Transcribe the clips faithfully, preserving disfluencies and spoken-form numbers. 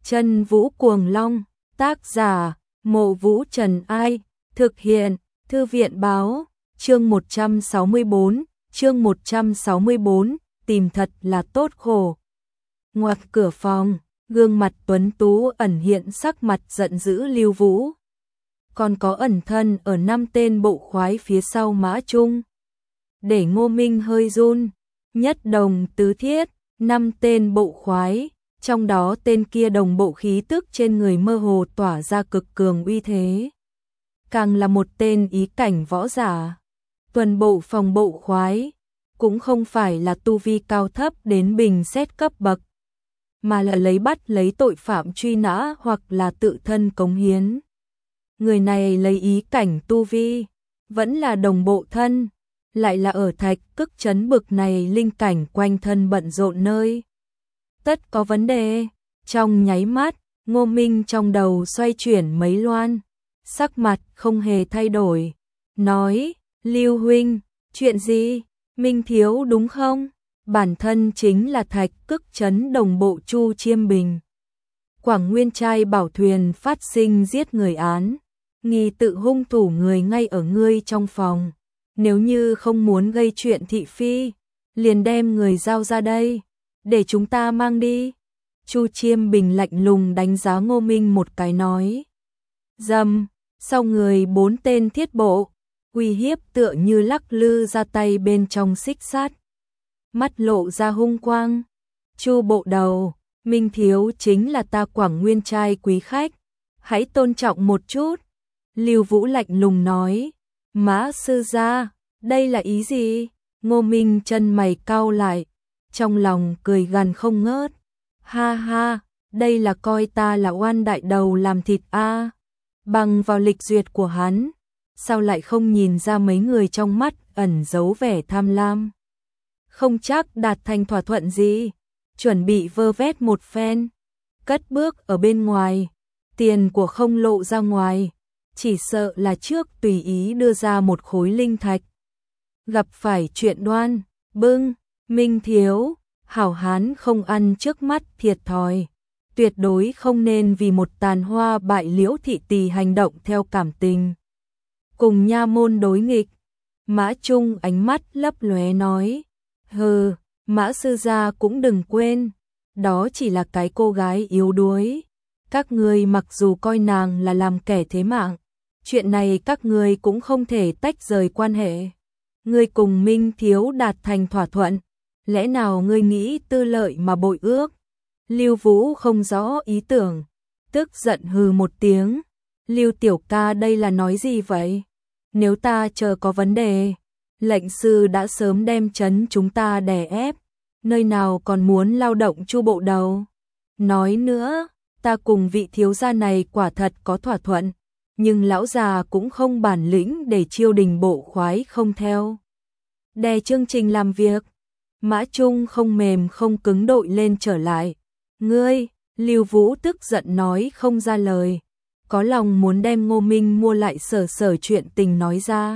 Chân Vũ Cuồng Long, tác giả, Mộ Vũ Trần Ai, thực hiện, Thư viện Báo, chương một trăm sáu mươi tư, chương một trăm sáu mươi tư, tìm thật là tốt khổ. Ngoặt cửa phòng, gương mặt tuấn tú ẩn hiện sắc mặt giận dữ Lưu Vũ. Còn có ẩn thân ở năm tên bộ khoái phía sau Mã Trung. Để Ngô Minh hơi run, nhất đồng tứ thiết, năm tên bộ khoái, trong đó tên kia đồng bộ khí tức trên người mơ hồ tỏa ra cực cường uy thế. Càng là một tên ý cảnh võ giả. Tuần bộ phòng bộ khoái, cũng không phải là tu vi cao thấp đến bình xét cấp bậc, mà là lấy bắt lấy tội phạm truy nã hoặc là tự thân cống hiến. Người này lấy ý cảnh tu vi, vẫn là đồng bộ thân, lại là ở Thạch Cức trấn bực này linh cảnh quanh thân bận rộn nơi. Tất có vấn đề, trong nháy mắt, Ngô Minh trong đầu xoay chuyển mấy loan, sắc mặt không hề thay đổi, nói, Lưu huynh, chuyện gì, Minh thiếu đúng không? Bản thân chính là Thạch Cức trấn đồng bộ Chu Chiêm Bình. Quảng Nguyên trai bảo thuyền phát sinh giết người án, nghi tự hung thủ người ngay ở ngươi trong phòng. Nếu như không muốn gây chuyện thị phi, liền đem người giao ra đây, để chúng ta mang đi. Chu Chiêm Bình lạnh lùng đánh giá Ngô Minh một cái nói. Dầm, sau người bốn tên thiết bộ, uy hiếp tựa như lắc lư ra tay bên trong xích sắt. Mắt lộ ra hung quang. Chu bộ đầu, Minh thiếu chính là ta Quảng Nguyên trai quý khách, hãy tôn trọng một chút. Lưu Vũ lạnh lùng nói. Mã sư gia, đây là ý gì? Ngô Minh chân mày cau lại, trong lòng cười gằn không ngớt. Ha ha, đây là coi ta là oan đại đầu làm thịt a. À. Bằng vào lịch duyệt của hắn, sao lại không nhìn ra mấy người trong mắt ẩn giấu vẻ tham lam? Không chắc đạt thành thỏa thuận gì, chuẩn bị vơ vét một phen, cất bước ở bên ngoài, tiền của không lộ ra ngoài. Chỉ sợ là trước tùy ý đưa ra một khối linh thạch. Gặp phải chuyện đoan, bưng, Minh thiếu, hảo hán không ăn trước mắt thiệt thòi. Tuyệt đối không nên vì một tàn hoa bại liễu thị tỳ hành động theo cảm tình. Cùng nha môn đối nghịch, Mã Trung ánh mắt lấp lóe nói. Hừ, Mã sư gia cũng đừng quên, đó chỉ là cái cô gái yếu đuối. Các ngươi mặc dù coi nàng là làm kẻ thế mạng, chuyện này các ngươi cũng không thể tách rời quan hệ. Ngươi cùng Minh thiếu đạt thành thỏa thuận, lẽ nào ngươi nghĩ tư lợi mà bội ước? Lưu Vũ không rõ ý tưởng, tức giận hừ một tiếng. Lưu tiểu ca đây là nói gì vậy? Nếu ta chờ có vấn đề, lệnh sư đã sớm đem trấn chúng ta đè ép, nơi nào còn muốn lao động Chu bộ đầu? Nói nữa, ta cùng vị thiếu gia này quả thật có thỏa thuận, nhưng lão già cũng không bản lĩnh để chiêu đình bộ khoái không theo. Đè chương trình làm việc, Mã Trung không mềm không cứng đội lên trở lại. Ngươi, Lưu Vũ tức giận nói không ra lời, có lòng muốn đem Ngô Minh mua lại sở sở chuyện tình nói ra.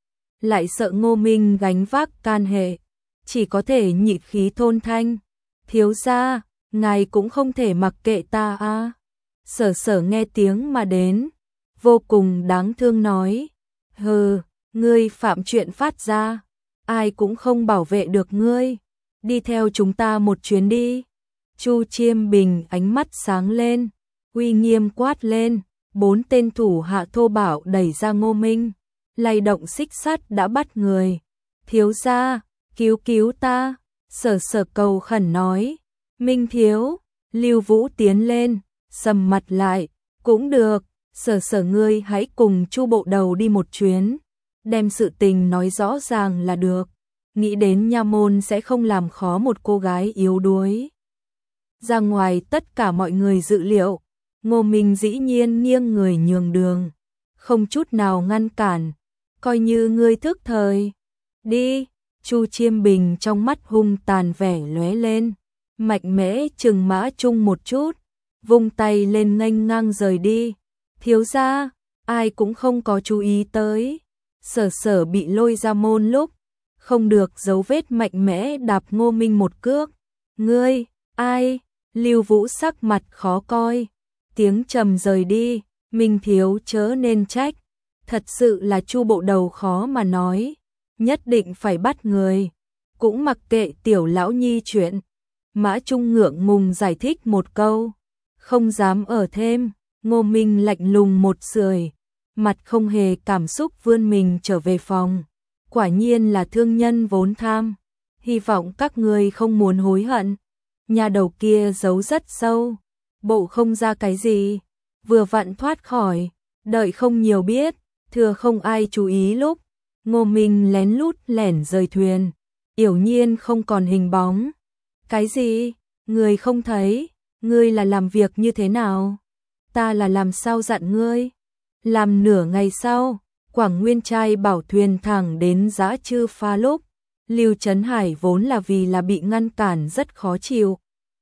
Lại sợ Ngô Minh gánh vác can hệ, chỉ có thể nhịn khí thôn thanh. Thiếu gia, ngài cũng không thể mặc kệ ta à. Sở sở nghe tiếng mà đến, vô cùng đáng thương nói. Hừ, ngươi phạm chuyện phát ra, ai cũng không bảo vệ được ngươi. Đi theo chúng ta một chuyến đi. Chu Chiêm Bình ánh mắt sáng lên, uy nghiêm quát lên. Bốn tên thủ hạ thô bạo đẩy ra Ngô Minh, lay động xích sắt đã bắt người. Thiếu gia, cứu cứu ta. Sở sở cầu khẩn nói. Minh thiếu. Lưu Vũ tiến lên, sầm mặt lại. Cũng được, sở sở ngươi hãy cùng Chu bộ đầu đi một chuyến, đem sự tình nói rõ ràng là được. Nghĩ đến nha môn sẽ không làm khó một cô gái yếu đuối. Ra ngoài tất cả mọi người dự liệu, Ngô Minh dĩ nhiên nghiêng người nhường đường, không chút nào ngăn cản, coi như ngươi thức thời. Đi. Chu Chiêm Bình trong mắt hung tàn vẻ lóe lên, mạnh mẽ trừng Mã Trung một chút, vung tay lên nghênh ngang rời đi. Thiếu gia, ai cũng không có chú ý tới. Sở sở bị lôi ra môn lúc, không được dấu vết mạnh mẽ đạp Ngô Minh một cước. Ngươi, ai? Lưu Vũ sắc mặt khó coi, tiếng trầm rời đi, Minh thiếu chớ nên trách, thật sự là Chu bộ đầu khó mà nói, nhất định phải bắt người, cũng mặc kệ tiểu lão nhi chuyện. Mã Trung ngượng ngùng giải thích một câu, không dám ở thêm. Ngô Minh lạnh lùng một sưởi, mặt không hề cảm xúc vươn mình trở về phòng. Quả nhiên là thương nhân vốn tham, hy vọng các ngươi không muốn hối hận. Nhà đầu kia giấu rất sâu, bộ không ra cái gì, vừa vặn thoát khỏi, đợi không nhiều biết, thừa không ai chú ý lúc. Ngô Minh lén lút lẻn rời thuyền, yểu nhiên không còn hình bóng. Cái gì? Người không thấy, ngươi là làm việc như thế nào? Ta là làm sao dặn ngươi? Làm nửa ngày sau, Quảng Nguyên trai bảo thuyền thẳng đến Dã Trư Pha lúc. Lưu Trấn Hải vốn là vì là bị ngăn cản rất khó chịu.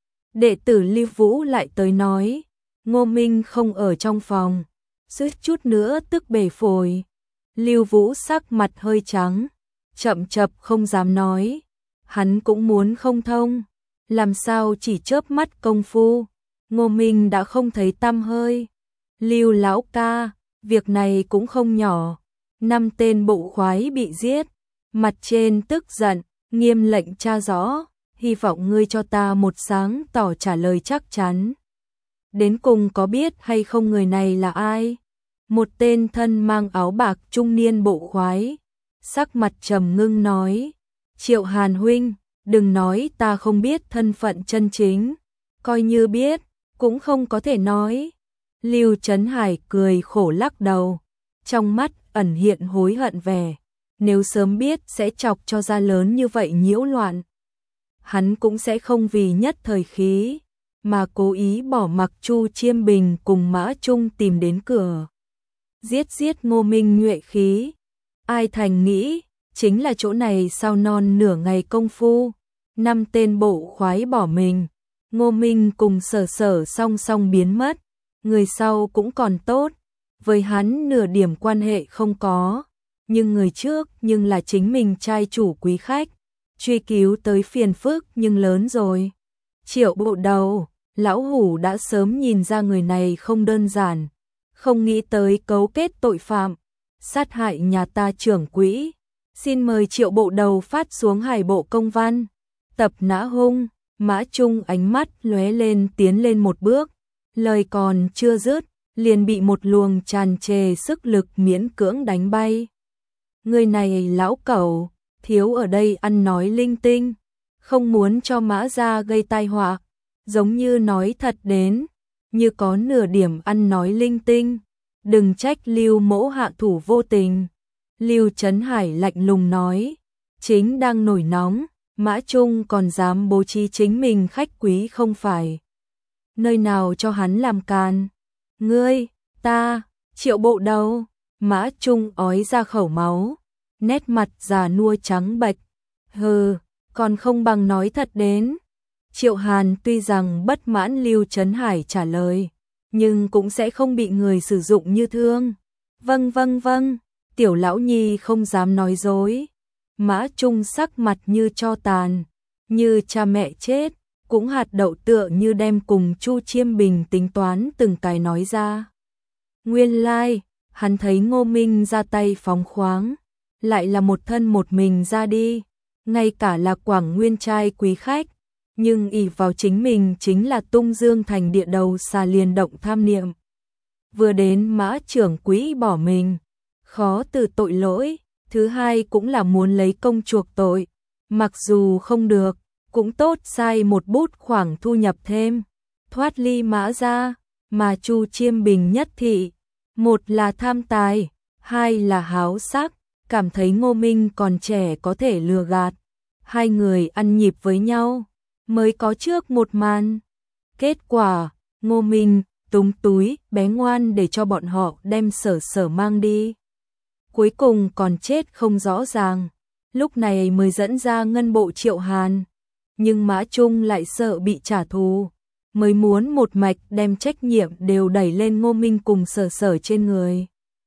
Đệ tử Lưu Vũ lại tới nói, Ngô Minh không ở trong phòng, suýt chút nữa tức bể phổi. Lưu Vũ sắc mặt hơi trắng, chậm chập không dám nói, hắn cũng muốn không thông, làm sao chỉ chớp mắt công phu, Ngô Minh đã không thấy tăm hơi. Lưu lão ca, việc này cũng không nhỏ, năm tên bộ khoái bị giết, mặt trên tức giận, nghiêm lệnh tra rõ, hy vọng ngươi cho ta một sáng tỏ trả lời chắc chắn. Đến cùng có biết hay không người này là ai? Một tên thân mang áo bạc trung niên bộ khoái, sắc mặt trầm ngưng nói, Triệu Hàn huynh, đừng nói ta không biết thân phận chân chính, coi như biết, cũng không có thể nói. Lưu Trấn Hải cười khổ lắc đầu, trong mắt ẩn hiện hối hận vẻ, nếu sớm biết sẽ chọc cho ra lớn như vậy nhiễu loạn. Hắn cũng sẽ không vì nhất thời khí, mà cố ý bỏ mặc Chu Chiêm Bình cùng Mã Trung tìm đến cửa. Giết giết Ngô Minh nhuệ khí, ai thành nghĩ, chính là chỗ này sau non nửa ngày công phu, năm tên bộ khoái bỏ mình, Ngô Minh cùng Sở Sở song song biến mất, người sau cũng còn tốt, với hắn nửa điểm quan hệ không có, nhưng người trước nhưng là chính mình trai chủ quý khách, truy cứu tới phiền phức nhưng lớn rồi. Triệu bộ đầu, lão hủ đã sớm nhìn ra người này không đơn giản, không nghĩ tới cấu kết tội phạm, sát hại nhà ta trưởng quỹ. Xin mời Triệu bộ đầu phát xuống Hải bộ công văn, tập nã hung. Mã Trung ánh mắt lóe lên tiến lên một bước, lời còn chưa dứt, liền bị một luồng tràn trề sức lực miễn cưỡng đánh bay. Người này lão cẩu, thiếu ở đây ăn nói linh tinh, không muốn cho Mã gia gây tai họa, giống như nói thật đến, như có nửa điểm ăn nói linh tinh, đừng trách Lưu mỗ hạ thủ vô tình. Lưu Trấn Hải lạnh lùng nói, chính đang nổi nóng, Mã Trung còn dám bố trí chính mình khách quý không phải. Nơi nào cho hắn làm càn? Ngươi, ta, Triệu bộ đầu, Mã Trung ói ra khẩu máu, nét mặt già nua trắng bệch. Hừ, còn không bằng nói thật đến. Triệu Hàn tuy rằng bất mãn Lưu Trấn Hải trả lời, nhưng cũng sẽ không bị người sử dụng như thương. Vâng vâng vâng, tiểu lão nhi không dám nói dối. Mã Trung sắc mặt như tro tàn, như cha mẹ chết, cũng hạt đậu tựa như đem cùng Chu Chiêm Bình tính toán từng cái nói ra. Nguyên lai, like, hắn thấy Ngô Minh ra tay phóng khoáng, lại là một thân một mình ra đi, ngay cả là Quảng Nguyên trai quý khách, nhưng ỷ vào chính mình chính là tung dương thành địa đầu xà liền động tham niệm. Vừa đến Mã trưởng quỹ bỏ mình, khó từ tội lỗi, thứ hai cũng là muốn lấy công chuộc tội, mặc dù không được, cũng tốt sai một bút khoản thu nhập thêm, thoát ly Mã gia, mà Chu Chiêm Bình nhất thị, một là tham tài, hai là háo sắc, cảm thấy Ngô Minh còn trẻ có thể lừa gạt, hai người ăn nhịp với nhau, mới có trước một màn. Kết quả, Ngô Minh túng túi, bé ngoan để cho bọn họ đem Sở Sở mang đi. Cuối cùng còn chết không rõ ràng, lúc này mới dẫn ra ngân bộ Triệu Hàn. Nhưng Mã Trung lại sợ bị trả thù, mới muốn một mạch đem trách nhiệm đều đẩy lên Ngô Minh cùng Sở Sở trên người.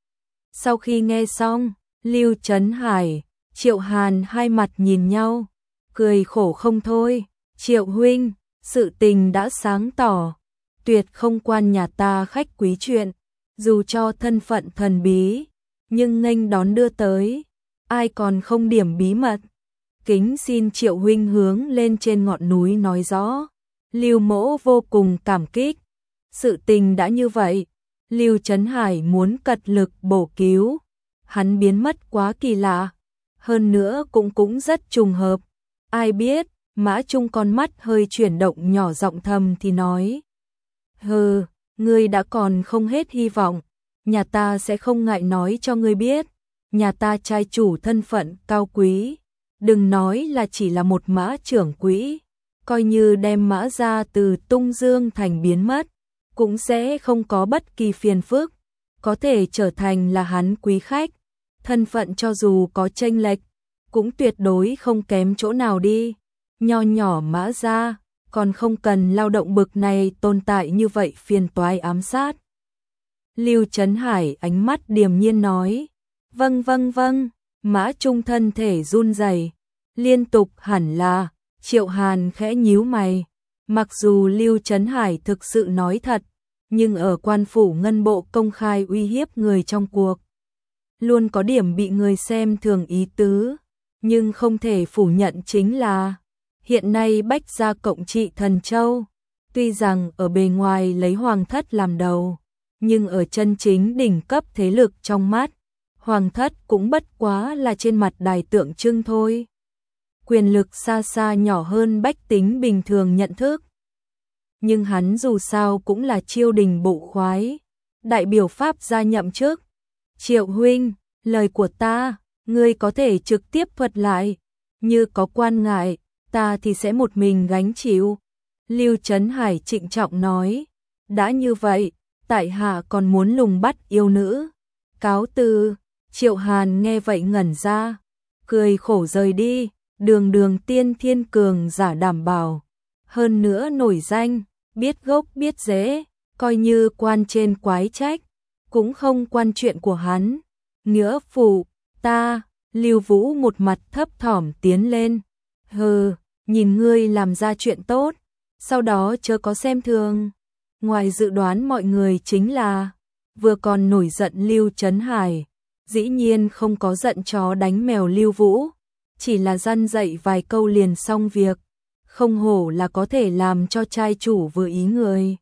Sau khi nghe xong, Lưu Trấn Hải, Triệu Hàn hai mặt nhìn nhau, cười khổ không thôi. Triệu huynh, sự tình đã sáng tỏ, tuyệt không quan nhà ta khách quý chuyện, dù cho thân phận thần bí, nhưng nghênh đón đưa tới, ai còn không điểm bí mật. Kính xin Triệu huynh hướng lên trên ngọn núi nói rõ. Lưu Mỗ vô cùng cảm kích. Sự tình đã như vậy, Lưu Chấn Hải muốn cật lực bổ cứu, hắn biến mất quá kỳ lạ, hơn nữa cũng cũng rất trùng hợp. Ai biết, Mã Trung con mắt hơi chuyển động nhỏ giọng thầm thì nói: "Hừ, ngươi đã còn không hết hy vọng, nhà ta sẽ không ngại nói cho ngươi biết, nhà ta trai chủ thân phận cao quý, đừng nói là chỉ là một Mã trưởng quỹ, coi như đem Mã gia từ Tung Dương thành biến mất, cũng sẽ không có bất kỳ phiền phức, có thể trở thành là hắn quý khách, thân phận cho dù có chênh lệch, cũng tuyệt đối không kém chỗ nào đi. Nho nhỏ Mã gia, còn không cần lao động bực này tồn tại như vậy phiền toái ám sát." Lưu Chấn Hải ánh mắt điềm nhiên nói: "Vâng vâng vâng." Mã Trung thân thể run rẩy, liên tục hẳn là. Triệu Hàn khẽ nhíu mày, mặc dù Lưu Chấn Hải thực sự nói thật, nhưng ở quan phủ ngân bộ công khai uy hiếp người trong cuộc, luôn có điểm bị người xem thường ý tứ, nhưng không thể phủ nhận chính là hiện nay Bách gia cộng trị Thần Châu, tuy rằng ở bề ngoài lấy hoàng thất làm đầu, nhưng ở chân chính đỉnh cấp thế lực trong mắt, hoàng thất cũng bất quá là trên mặt đài tượng trưng thôi. Quyền lực xa xa nhỏ hơn bách tính bình thường nhận thức. Nhưng hắn dù sao cũng là Chiêu đình bộ khoái, đại biểu Pháp gia nhậm chức. "Triệu huynh, lời của ta, ngươi có thể trực tiếp thuật lại, như có quan ngại, ta thì sẽ một mình gánh chịu." Lưu Chấn Hải trịnh trọng nói: "Đã như vậy, tại hạ còn muốn lùng bắt yêu nữ. Cáo từ." Triệu Hàn nghe vậy ngẩn ra, cười khổ rời đi. Đường đường tiên thiên cường giả đảm bảo, hơn nữa nổi danh, biết gốc biết rễ, coi như quan trên quái trách, cũng không quan chuyện của hắn. "Nghĩa phụ, ta." Lưu Vũ một mặt thấp thỏm tiến lên: "Hừ, nhìn ngươi làm ra chuyện tốt, sau đó chớ có xem thường." Ngoài dự đoán mọi người chính là, vừa còn nổi giận Lưu Chấn Hải, dĩ nhiên không có giận chó đánh mèo Lưu Vũ, chỉ là răn dạy vài câu liền xong việc, không hổ là có thể làm cho trai chủ vừa ý người.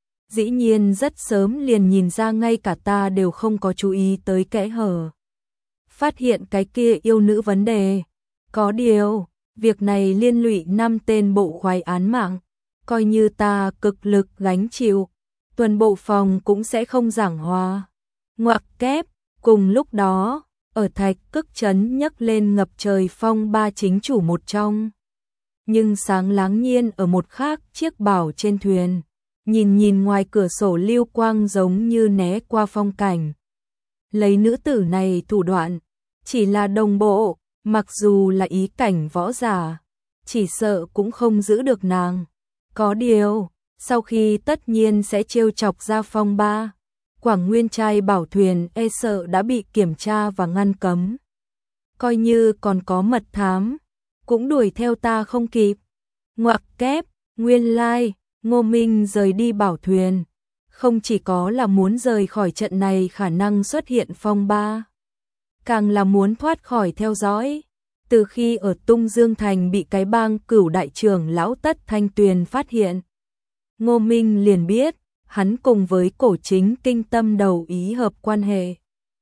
Dĩ nhiên rất sớm liền nhìn ra ngay cả ta đều không có chú ý tới kẽ hở. Phát hiện cái kia yêu nữ vấn đề. Có điều, việc này liên lụy năm tên bộ khoái án mạng, coi như ta cực lực gánh chịu, tuần bộ phòng cũng sẽ không giảng hòa. Ngoặc kép, cùng lúc đó, ở Thạch Cức trấn nhấc lên ngập trời phong ba chính chủ một trong. Nhưng sáng láng nhiên ở một khác chiếc bảo trên thuyền, nhìn nhìn ngoài cửa sổ lưu quang giống như né qua phong cảnh. Lấy nữ tử này thủ đoạn, chỉ là đồng bộ, mặc dù là ý cảnh võ giả, chỉ sợ cũng không giữ được nàng. Có điều, sau khi tất nhiên sẽ trêu chọc ra phong ba, Quảng Nguyên trai bảo thuyền e sợ đã bị kiểm tra và ngăn cấm. Coi như còn có mật thám, cũng đuổi theo ta không kịp. Ngoặc kép, nguyên lai, like, Ngô Minh rời đi bảo thuyền, không chỉ có là muốn rời khỏi trận này khả năng xuất hiện phong ba, càng là muốn thoát khỏi theo dõi. Từ khi ở Tung Dương Thành bị cái bang Cửu đại trưởng lão Tất Thanh Tuyền phát hiện, Ngô Minh liền biết, hắn cùng với Cổ Chính Kinh tâm đầu ý hợp quan hệ,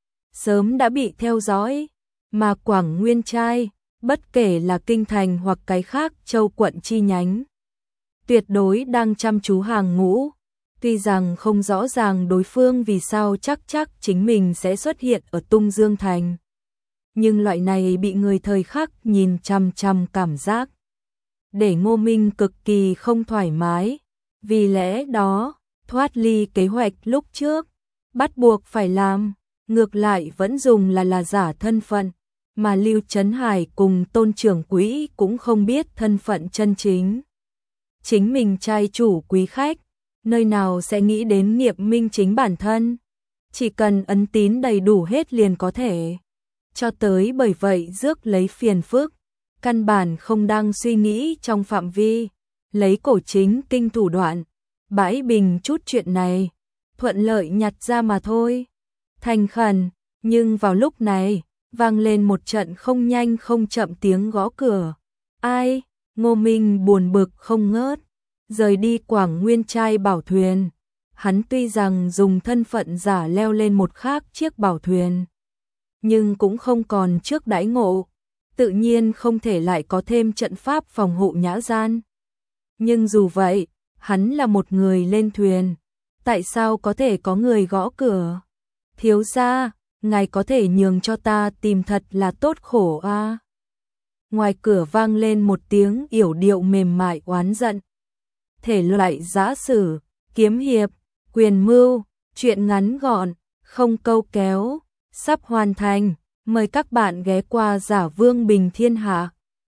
sớm đã bị theo dõi, mà Quảng Nguyên trai, bất kể là kinh thành hoặc cái khác châu quận chi nhánh, tuyệt đối đang chăm chú hàng ngũ. Tuy rằng không rõ ràng đối phương vì sao chắc chắc chính mình sẽ xuất hiện ở Tung Dương Thành, nhưng loại này bị người thời khắc nhìn chằm chằm cảm giác, để Ngô Minh cực kỳ không thoải mái. Vì lẽ đó, thoát ly kế hoạch lúc trước, bắt buộc phải làm, ngược lại vẫn dùng là là giả thân phận, mà Lưu Chấn Hải cùng Tôn trưởng quỹ cũng không biết thân phận chân chính. Chính mình trai chủ quý khách, nơi nào sẽ nghĩ đến nghiệm minh chính bản thân, chỉ cần ấn tín đầy đủ hết liền có thể. Cho tới bởi vậy rước lấy phiền phức, căn bản không đang suy nghĩ trong phạm vi, lấy cổ chính kinh thủ đoạn, bãi bình chút chuyện này, thuận lợi nhặt ra mà thôi. Thành khẩn, nhưng vào lúc này, vang lên một trận không nhanh không chậm tiếng gõ cửa. Ai? Ngô Minh buồn bực không ngớt, rời đi Quảng Nguyên trai bảo thuyền. Hắn tuy rằng dùng thân phận giả leo lên một khác chiếc bảo thuyền, nhưng cũng không còn trước đãi ngộ, tự nhiên không thể lại có thêm trận pháp phòng hộ nhã gian. Nhưng dù vậy, hắn là một người lên thuyền, tại sao có thể có người gõ cửa? Thiếu gia, ngài có thể nhường cho ta tìm thật là tốt khổ a. À? Ngoài cửa vang lên một tiếng yểu điệu mềm mại oán giận. Thể loại giã sử, kiếm hiệp, quyền mưu, truyện ngắn gọn, không câu kéo, sắp hoàn thành. Mời các bạn ghé qua Giả Vương Bình Thiên Hạ.